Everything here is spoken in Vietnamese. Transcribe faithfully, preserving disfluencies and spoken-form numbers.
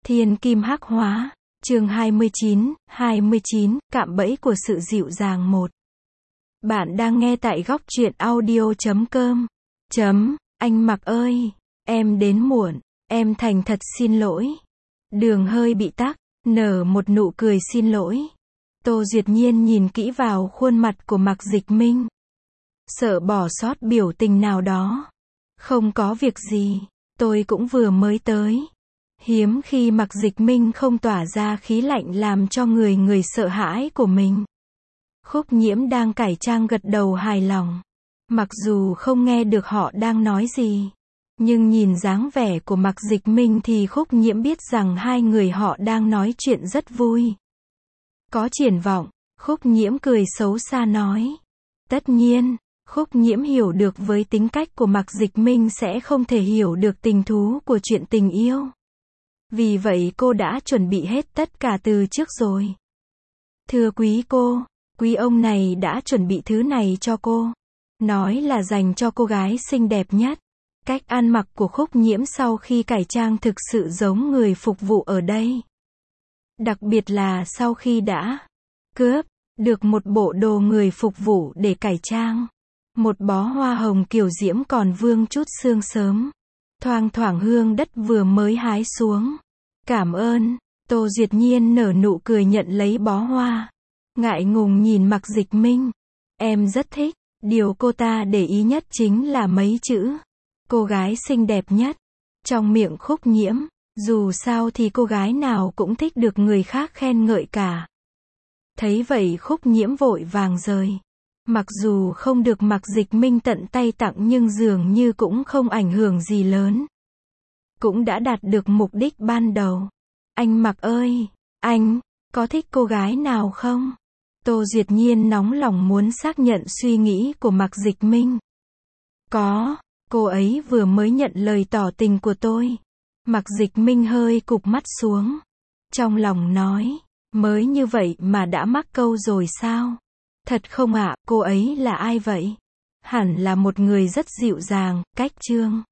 Thiên kim hắc hóa, chương hai mươi chín, hai mươi chín, cạm bẫy của sự dịu dàng một. Bạn đang nghe tại góc truyện audio chấm com. Chấm, anh Mặc ơi, em đến muộn, em thành thật xin lỗi. Đường hơi bị tắc, nở một nụ cười xin lỗi. Tô Duyệt Nhiên nhìn kỹ vào khuôn mặt của Mạc Dịch Minh. Sợ bỏ sót biểu tình nào đó. Không có việc gì, tôi cũng vừa mới tới. Hiếm khi Mạc Dịch Minh không tỏa ra khí lạnh làm cho người người sợ hãi của mình. Khúc Nhiễm đang cải trang gật đầu hài lòng. Mặc dù không nghe được họ đang nói gì, nhưng nhìn dáng vẻ của Mạc Dịch Minh thì Khúc Nhiễm biết rằng hai người họ đang nói chuyện rất vui. Có triển vọng, Khúc Nhiễm cười xấu xa nói. Tất nhiên, Khúc Nhiễm hiểu được với tính cách của Mạc Dịch Minh sẽ không thể hiểu được tình thú của chuyện tình yêu. Vì vậy cô đã chuẩn bị hết tất cả từ trước rồi. Thưa quý cô, quý ông này đã chuẩn bị thứ này cho cô. Nói là dành cho cô gái xinh đẹp nhất. Cách ăn mặc của Khúc Nhiễm sau khi cải trang thực sự giống người phục vụ ở đây. Đặc biệt là sau khi đã cướp được một bộ đồ người phục vụ để cải trang. Một bó hoa hồng kiều diễm còn vương chút sương sớm. Thoang thoảng hương đất vừa mới hái xuống. Cảm ơn, Tô Duyệt Nhiên nở nụ cười nhận lấy bó hoa. Ngại ngùng nhìn Mạc Dịch Minh. Em rất thích, điều cô ta để ý nhất chính là mấy chữ. Cô gái xinh đẹp nhất. Trong miệng Khúc Nhiễm, dù sao thì cô gái nào cũng thích được người khác khen ngợi cả. Thấy vậy Khúc Nhiễm vội vàng rời. Mặc dù không được Mạc Dịch Minh tận tay tặng nhưng dường như cũng không ảnh hưởng gì lớn. Cũng đã đạt được mục đích ban đầu. Anh Mặc ơi, anh, có thích cô gái nào không? Tô Duyệt Nhiên nóng lòng muốn xác nhận suy nghĩ của Mạc Dịch Minh. Có, cô ấy vừa mới nhận lời tỏ tình của tôi. Mạc Dịch Minh hơi cụp mắt xuống. Trong lòng nói, mới như vậy mà đã mắc câu rồi sao? Thật không ạ, cô ấy là ai vậy? Hẳn là một người rất dịu dàng, cách chương.